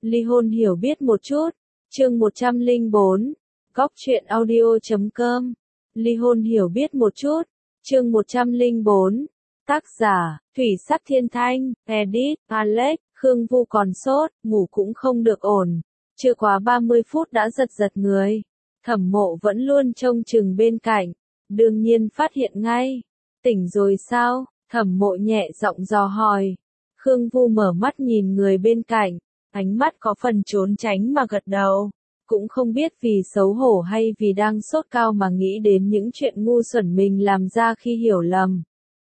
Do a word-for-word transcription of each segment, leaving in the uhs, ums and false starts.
Ly hôn hiểu biết một chút. Chương một trăm lẻ bốn. Góc truyện audio chấm com. Ly hôn hiểu biết một chút. Chương một trăm lẻ bốn. Tác giả, Thủy Sắc Thiên Thanh, edit, Alex, Khương Vu còn sốt, ngủ cũng không được ổn. Chưa quá ba mươi phút đã giật giật người. Thẩm Mộ vẫn luôn trông chừng bên cạnh. Đương nhiên phát hiện ngay. Tỉnh rồi sao? Thẩm Mộ nhẹ giọng dò hỏi. Khương Vu mở mắt nhìn người bên cạnh. Ánh mắt có phần trốn tránh mà gật đầu. Cũng không biết vì xấu hổ hay vì đang sốt cao mà nghĩ đến những chuyện ngu xuẩn mình làm ra khi hiểu lầm.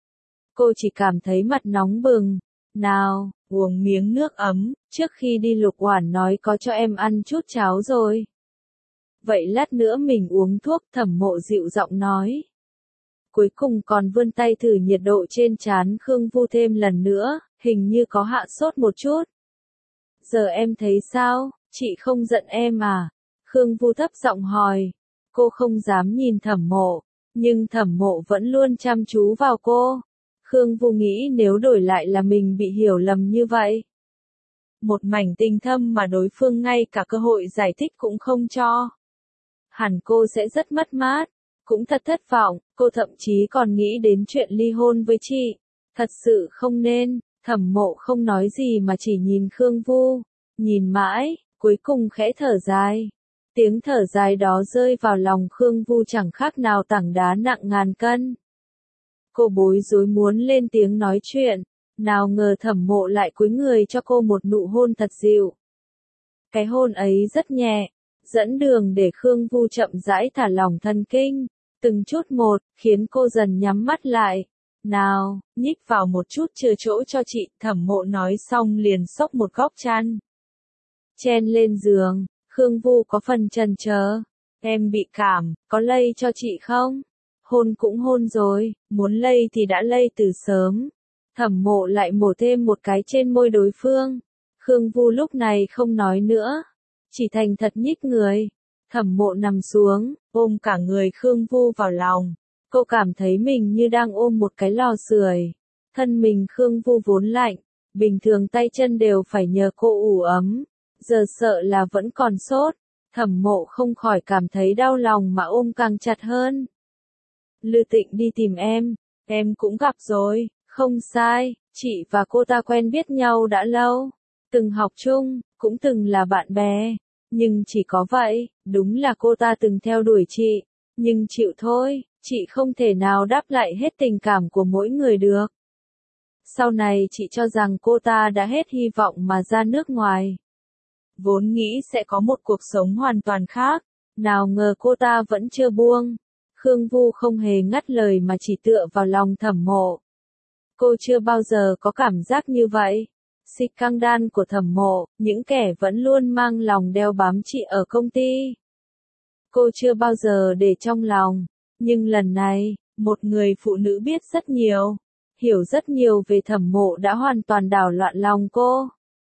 Cô chỉ cảm thấy mặt nóng bừng. Nào, uống miếng nước ấm, trước khi đi Lục Oản nói có cho em ăn chút cháo rồi. Vậy lát nữa mình uống thuốc, Thẩm Mộ dịu giọng nói. Cuối cùng còn vươn tay thử nhiệt độ trên trán Khương Vu thêm lần nữa, hình như có hạ sốt một chút. Giờ em thấy sao, chị không giận em à? Khương Vu thấp giọng hỏi. Cô không dám nhìn Thẩm Mộ, nhưng Thẩm Mộ vẫn luôn chăm chú vào cô. Khương Vu nghĩ nếu đổi lại là mình bị hiểu lầm như vậy. Một mảnh tình thâm mà đối phương ngay cả cơ hội giải thích cũng không cho. Hẳn cô sẽ rất mất mát, cũng thật thất vọng, cô thậm chí còn nghĩ đến chuyện ly hôn với chị. Thật sự không nên. Thẩm Mộ không nói gì mà chỉ nhìn Khương Vu. Nhìn mãi, cuối cùng khẽ thở dài. Tiếng thở dài đó rơi vào lòng Khương Vu chẳng khác nào tảng đá nặng ngàn cân. Cô bối rối muốn lên tiếng nói chuyện. Nào ngờ Thẩm Mộ lại cúi người cho cô một nụ hôn thật dịu. Cái hôn ấy rất nhẹ, dẫn đường để Khương Vu chậm rãi thả lỏng thần kinh. Từng chút một, khiến cô dần nhắm mắt lại. Nào, nhích vào một chút chừa chỗ cho chị, Thẩm Mộ nói xong liền xốc một góc chăn. Chen lên giường, Khương Vu có phần chần chờ. Em bị cảm, có lây cho chị không? Hôn cũng hôn rồi, muốn lây thì đã lây từ sớm. Thẩm Mộ lại mổ thêm một cái trên môi đối phương. Khương Vu lúc này không nói nữa, chỉ thành thật nhích người. Thẩm Mộ nằm xuống, ôm cả người Khương Vu vào lòng. Cô cảm thấy mình như đang ôm một cái lò sưởi. Thân mình Khương Vu vốn lạnh, bình thường tay chân đều phải nhờ cô ủ ấm. Giờ sợ là vẫn còn sốt. Thẩm Mộ không khỏi cảm thấy đau lòng mà ôm càng chặt hơn. Lư Tịnh đi tìm em, em cũng gặp rồi, không sai, chị và cô ta quen biết nhau đã lâu. Từng học chung, cũng từng là bạn bè. Nhưng chỉ có vậy, đúng là cô ta từng theo đuổi chị. Nhưng chịu thôi, chị không thể nào đáp lại hết tình cảm của mỗi người được. Sau này chị cho rằng cô ta đã hết hy vọng mà ra nước ngoài. Vốn nghĩ sẽ có một cuộc sống hoàn toàn khác, nào ngờ cô ta vẫn chưa buông. Khương Vu không hề ngắt lời mà chỉ tựa vào lòng Thẩm Mộ. Cô chưa bao giờ có cảm giác như vậy. Xích căng đan của Thẩm Mộ, những kẻ vẫn luôn mang lòng đeo bám chị ở công ty. Cô chưa bao giờ để trong lòng. Nhưng lần này, một người phụ nữ biết rất nhiều, hiểu rất nhiều về Thẩm Mộ đã hoàn toàn đảo loạn lòng cô.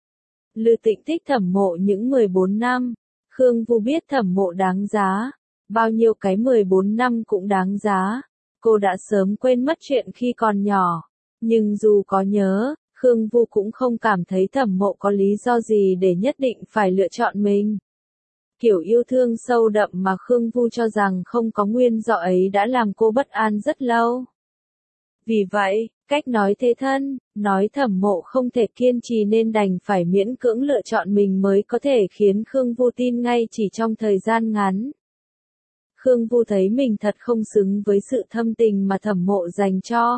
Lư Tịnh thích Thẩm Mộ những mười bốn năm. Khương Vu biết Thẩm Mộ đáng giá. Bao nhiêu cái mười bốn năm cũng đáng giá. Cô đã sớm quên mất chuyện khi còn nhỏ. Nhưng dù có nhớ, Khương Vu cũng không cảm thấy Thẩm Mộ có lý do gì để nhất định phải lựa chọn mình. Kiểu yêu thương sâu đậm mà Khương Vu cho rằng không có nguyên do ấy đã làm cô bất an rất lâu. Vì vậy, cách nói thế thân, nói Thẩm Mộ không thể kiên trì nên đành phải miễn cưỡng lựa chọn mình mới có thể khiến Khương Vu tin ngay chỉ trong thời gian ngắn. Khương Vu thấy mình thật không xứng với sự thâm tình mà Thẩm Mộ dành cho.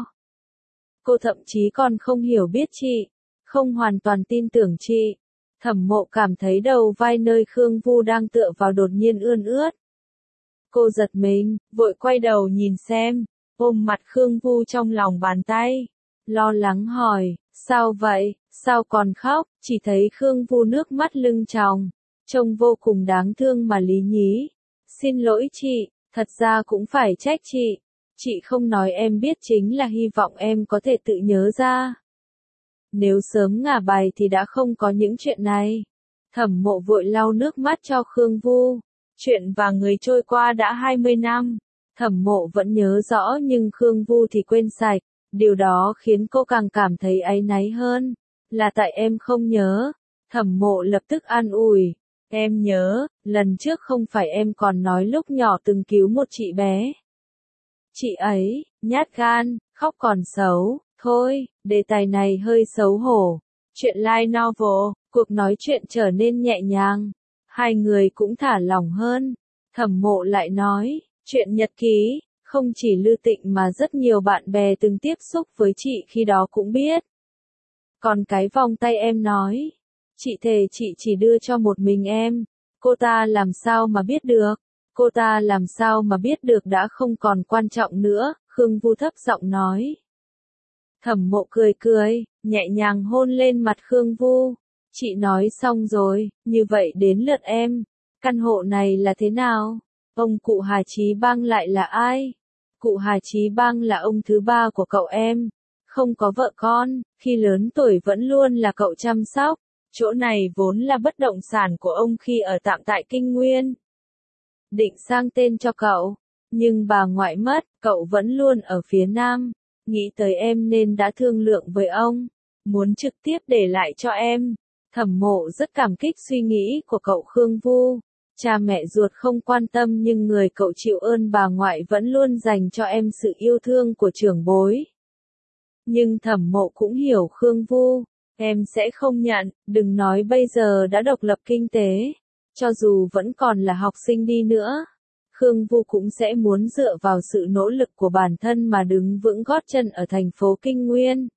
Cô thậm chí còn không hiểu biết chị, không hoàn toàn tin tưởng chị. Thẩm Mộ cảm thấy đầu vai nơi Khương Vu đang tựa vào đột nhiên ươn ướt. Cô giật mình, vội quay đầu nhìn xem, ôm mặt Khương Vu trong lòng bàn tay. Lo lắng hỏi, sao vậy, sao còn khóc, chỉ thấy Khương Vu nước mắt lưng tròng, trông vô cùng đáng thương mà lý nhí. Xin lỗi chị, thật ra cũng phải trách chị. Chị không nói em biết chính là hy vọng em có thể tự nhớ ra. Nếu sớm ngả bài thì đã không có những chuyện này. Thẩm Mộ vội lau nước mắt cho Khương Vu. Chuyện và người trôi qua đã hai mươi năm. Thẩm Mộ vẫn nhớ rõ nhưng Khương Vu thì quên sạch. Điều đó khiến cô càng cảm thấy áy náy hơn. Là tại em không nhớ. Thẩm Mộ lập tức an ủi, em nhớ, lần trước không phải em còn nói lúc nhỏ từng cứu một chị bé. Chị ấy, nhát gan, khóc còn xấu, thôi, đề tài này hơi xấu hổ. Chuyện light novel, cuộc nói chuyện trở nên nhẹ nhàng. Hai người cũng thả lỏng hơn. Thẩm Mộ lại nói, chuyện nhật ký, không chỉ Lư Tịnh mà rất nhiều bạn bè từng tiếp xúc với chị khi đó cũng biết. Còn cái vòng tay em nói, chị thề chị chỉ đưa cho một mình em, cô ta làm sao mà biết được, cô ta làm sao mà biết được đã không còn quan trọng nữa, Khương Vu thấp giọng nói. Thẩm Mộ cười cười, nhẹ nhàng hôn lên mặt Khương Vu. Chị nói xong rồi, như vậy đến lượt em. Căn hộ này là thế nào? Ông cụ Hà Chí Bang lại là ai? Cụ Hà Chí Bang là ông thứ ba của cậu em. Không có vợ con, khi lớn tuổi vẫn luôn là cậu chăm sóc. Chỗ này vốn là bất động sản của ông khi ở tạm tại Kinh Nguyên. Định sang tên cho cậu, nhưng bà ngoại mất, cậu vẫn luôn ở phía Nam. Nghĩ tới em nên đã thương lượng với ông, muốn trực tiếp để lại cho em. Thẩm Mộ rất cảm kích suy nghĩ của cậu Khương Vu. Cha mẹ ruột không quan tâm nhưng người cậu chịu ơn bà ngoại vẫn luôn dành cho em sự yêu thương của trưởng bối. Nhưng Thẩm Mộ cũng hiểu Khương Vu, em sẽ không nhận, đừng nói bây giờ đã độc lập kinh tế. Cho dù vẫn còn là học sinh đi nữa, Khương Vu cũng sẽ muốn dựa vào sự nỗ lực của bản thân mà đứng vững gót chân ở thành phố Kinh Nguyên.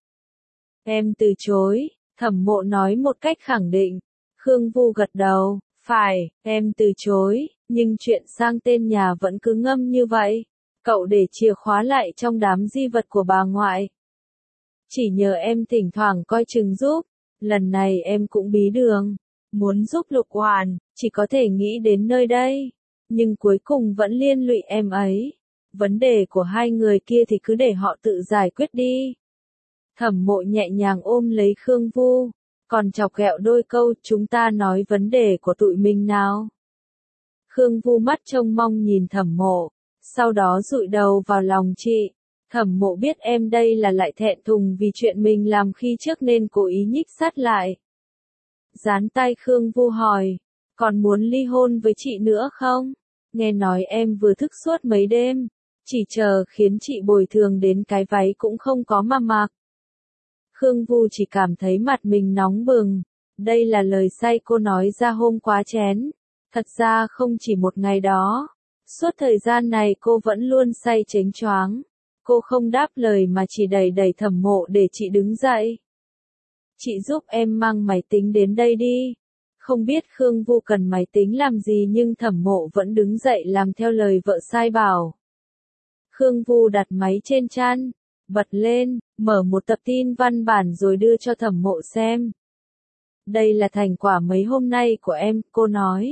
Em từ chối, Thẩm Mộ nói một cách khẳng định. Khương Vu gật đầu, phải, em từ chối, nhưng chuyện sang tên nhà vẫn cứ ngâm như vậy. Cậu để chìa khóa lại trong đám di vật của bà ngoại. Chỉ nhờ em thỉnh thoảng coi chừng giúp, lần này em cũng bí đường. Muốn giúp Lục Hoàn, chỉ có thể nghĩ đến nơi đây. Nhưng cuối cùng vẫn liên lụy em ấy. Vấn đề của hai người kia thì cứ để họ tự giải quyết đi. Thẩm Mộ nhẹ nhàng ôm lấy Khương Vu, còn chọc ghẹo đôi câu, chúng ta nói vấn đề của tụi mình nào. Khương Vu mắt trông mong nhìn Thẩm Mộ, sau đó dụi đầu vào lòng chị. Thẩm Mộ biết em đây là lại thẹn thùng vì chuyện mình làm khi trước nên cố ý nhích sát lại. Dán tay Khương Vu hỏi, còn muốn ly hôn với chị nữa không? Nghe nói em vừa thức suốt mấy đêm, chỉ chờ khiến chị bồi thường đến cái váy cũng không có mà mặc. Khương Vu chỉ cảm thấy mặt mình nóng bừng. Đây là lời say cô nói ra hôm quá chén. Thật ra không chỉ một ngày đó. Suốt thời gian này cô vẫn luôn say chếnh choáng. Cô không đáp lời mà chỉ đẩy đẩy Thẩm Mộ để chị đứng dậy. Chị giúp em mang máy tính đến đây đi. Không biết Khương Vu cần máy tính làm gì nhưng Thẩm Mộ vẫn đứng dậy làm theo lời vợ sai bảo. Khương Vu đặt máy trên chăn, bật lên, mở một tập tin văn bản rồi đưa cho Thẩm Mộ xem. Đây là thành quả mấy hôm nay của em, cô nói.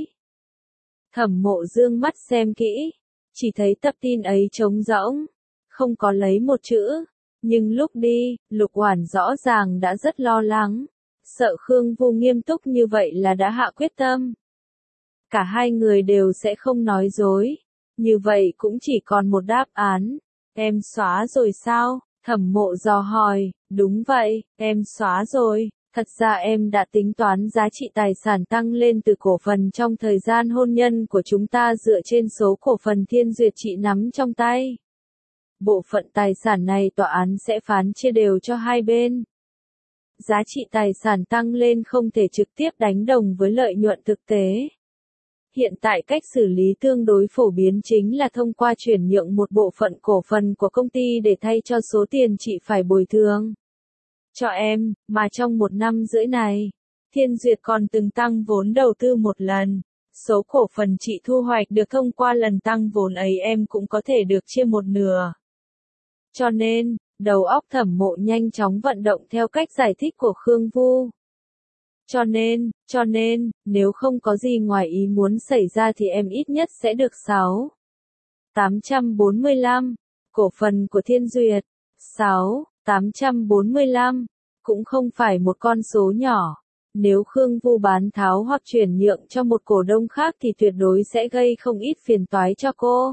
Thẩm Mộ dương mắt xem kỹ, chỉ thấy tập tin ấy trống rỗng, không có lấy một chữ. Nhưng lúc đi, Lục Hoàn rõ ràng đã rất lo lắng, sợ Khương Vu nghiêm túc như vậy là đã hạ quyết tâm. Cả hai người đều sẽ không nói dối, như vậy cũng chỉ còn một đáp án. Em xóa rồi sao? Thẩm Mộ dò hỏi. Đúng vậy, em xóa rồi. Thật ra em đã tính toán giá trị tài sản tăng lên từ cổ phần trong thời gian hôn nhân của chúng ta dựa trên số cổ phần Thiên Duyệt chị nắm trong tay. Bộ phận tài sản này tòa án sẽ phán chia đều cho hai bên. Giá trị tài sản tăng lên không thể trực tiếp đánh đồng với lợi nhuận thực tế. Hiện tại cách xử lý tương đối phổ biến chính là thông qua chuyển nhượng một bộ phận cổ phần của công ty để thay cho số tiền chị phải bồi thường cho em, mà trong một năm rưỡi này, Thiên Duyệt còn từng tăng vốn đầu tư một lần. Số cổ phần chị thu hoạch được thông qua lần tăng vốn ấy em cũng có thể được chia một nửa. Cho nên, đầu óc Thẩm Mộ nhanh chóng vận động theo cách giải thích của Khương Vu. Cho nên, cho nên, nếu không có gì ngoài ý muốn xảy ra thì em ít nhất sẽ được sáu nghìn tám trăm bốn mươi lăm cổ phần của Thiên Duyệt. sáu nghìn tám trăm bốn mươi lăm cũng không phải một con số nhỏ. Nếu Khương Vu bán tháo hoặc chuyển nhượng cho một cổ đông khác thì tuyệt đối sẽ gây không ít phiền toái cho cô.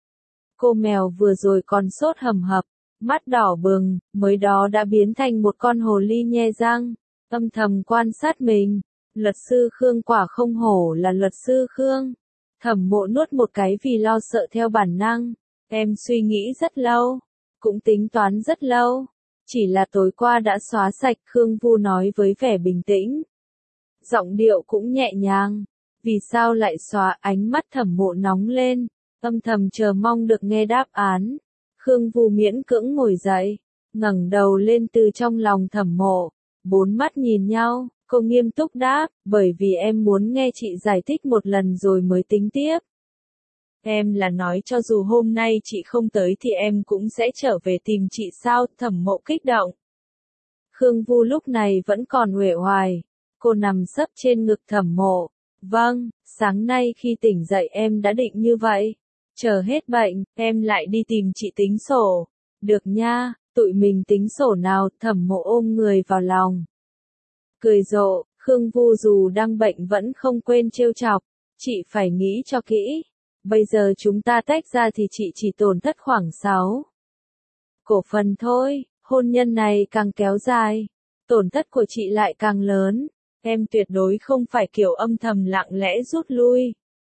Cô mèo vừa rồi còn sốt hầm hập, mắt đỏ bừng, mới đó đã biến thành một con hồ ly nhe răng, âm thầm quan sát mình. Luật sư Khương quả không hổ là luật sư Khương. Thẩm Mộ nuốt một cái vì lo sợ theo bản năng. Em suy nghĩ rất lâu, cũng tính toán rất lâu. Chỉ là tối qua đã xóa sạch, Khương Vu nói với vẻ bình tĩnh. Giọng điệu cũng nhẹ nhàng. Vì sao lại xóa? Ánh mắt Thẩm Mộ nóng lên, âm thầm chờ mong được nghe đáp án. Khương Vu miễn cưỡng ngồi dậy, ngẩng đầu lên từ trong lòng Thẩm Mộ. Bốn mắt nhìn nhau, cô nghiêm túc đáp, bởi vì em muốn nghe chị giải thích một lần rồi mới tính tiếp. Em là nói cho dù hôm nay chị không tới thì em cũng sẽ trở về tìm chị sao? Thẩm Mộ kích động. Khương Vu lúc này vẫn còn uể oải, cô nằm sấp trên ngực Thẩm Mộ. Vâng, sáng nay khi tỉnh dậy em đã định như vậy. Chờ hết bệnh, em lại đi tìm chị tính sổ. Được nha, tụi mình tính sổ nào? Thẩm Mộ ôm người vào lòng. Cười rộ, Khương Vu dù đang bệnh vẫn không quên trêu chọc. Chị phải nghĩ cho kỹ. Bây giờ chúng ta tách ra thì chị chỉ tổn thất khoảng sáu cổ phần thôi, hôn nhân này càng kéo dài, tổn thất của chị lại càng lớn. Em tuyệt đối không phải kiểu âm thầm lặng lẽ rút lui.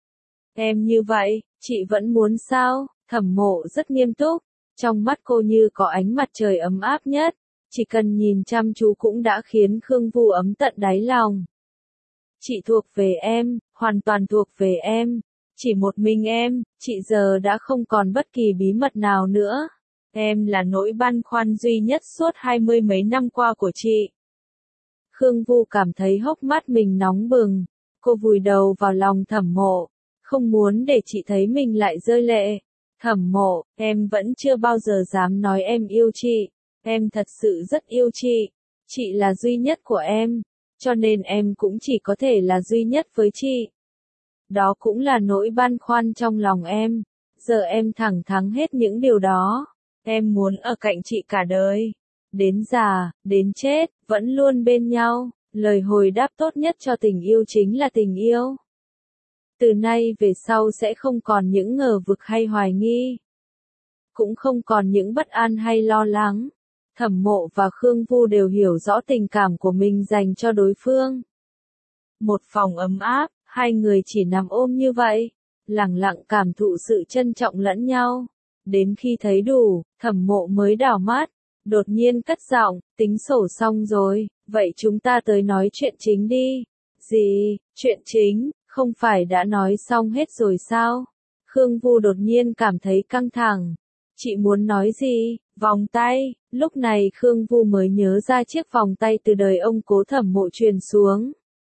Em như vậy, chị vẫn muốn sao? Thẩm Mộ rất nghiêm túc, trong mắt cô như có ánh mặt trời ấm áp nhất, chỉ cần nhìn chăm chú cũng đã khiến Khương Vu ấm tận đáy lòng. Chị thuộc về em, hoàn toàn thuộc về em, chỉ một mình em, chị giờ đã không còn bất kỳ bí mật nào nữa. Em là nỗi băn khoăn duy nhất suốt hai mươi mấy năm qua của chị. Khương Vu cảm thấy hốc mắt mình nóng bừng, cô vùi đầu vào lòng Thẩm Mộ, không muốn để chị thấy mình lại rơi lệ. Thẩm Mộ, em vẫn chưa bao giờ dám nói em yêu chị, em thật sự rất yêu chị, chị là duy nhất của em, cho nên em cũng chỉ có thể là duy nhất với chị. Đó cũng là nỗi băn khoăn trong lòng em, giờ em thẳng thắn hết những điều đó, em muốn ở cạnh chị cả đời. Đến già, đến chết, vẫn luôn bên nhau, lời hồi đáp tốt nhất cho tình yêu chính là tình yêu. Từ nay về sau sẽ không còn những ngờ vực hay hoài nghi. Cũng không còn những bất an hay lo lắng. Thẩm Mộ và Khương Vu đều hiểu rõ tình cảm của mình dành cho đối phương. Một phòng ấm áp, hai người chỉ nằm ôm như vậy, lặng lặng cảm thụ sự trân trọng lẫn nhau. Đến khi thấy đủ, Thẩm Mộ mới đảo mắt. Đột nhiên cất giọng, tính sổ xong rồi, vậy chúng ta tới nói chuyện chính đi. Gì, chuyện chính, không phải đã nói xong hết rồi sao? Khương Vu đột nhiên cảm thấy căng thẳng. Chị muốn nói gì? Vòng tay, lúc này Khương Vu mới nhớ ra chiếc vòng tay từ đời ông cố Thẩm Mộ truyền xuống.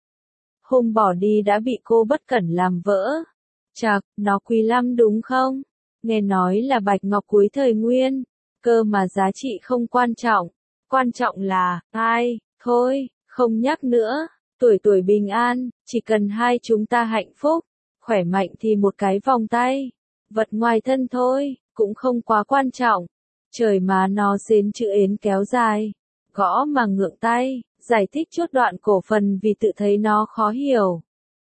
Hôm bỏ đi đã bị cô bất cẩn làm vỡ. Chạc, nó quý lắm đúng không? Nghe nói là bạch ngọc cuối thời Nguyên. Cơ mà giá trị không quan trọng, quan trọng là, ai, thôi, không nhắc nữa, tuổi tuổi bình an, chỉ cần hai chúng ta hạnh phúc, khỏe mạnh thì một cái vòng tay, vật ngoài thân thôi, cũng không quá quan trọng. Trời má nó xến chữ ến kéo dài, gõ mà ngượng tay, giải thích chút đoạn cổ phần vì tự thấy nó khó hiểu.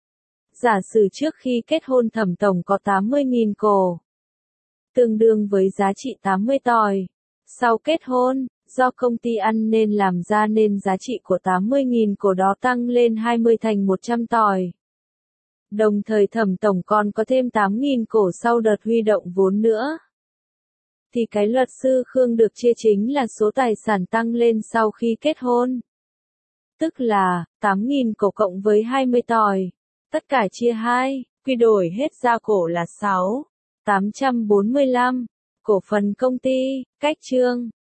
Giả sử trước khi kết hôn Thẩm tổng có tám mươi nghìn cổ, tương đương với giá trị tám mươi tỏi. Sau kết hôn, do công ty ăn nên làm ra nên giá trị của tám mươi nghìn cổ đó tăng lên hai mươi thành một trăm tỏi. Đồng thời Thẩm tổng còn có thêm tám nghìn cổ sau đợt huy động vốn nữa. Thì cái luật sư Khương được chia chính là số tài sản tăng lên sau khi kết hôn. Tức là, tám nghìn cổ cộng với hai mươi tỏi. Tất cả chia hai, quy đổi hết ra cổ là sáu nghìn tám trăm bốn mươi lăm. Cổ phần công ty, cách chương.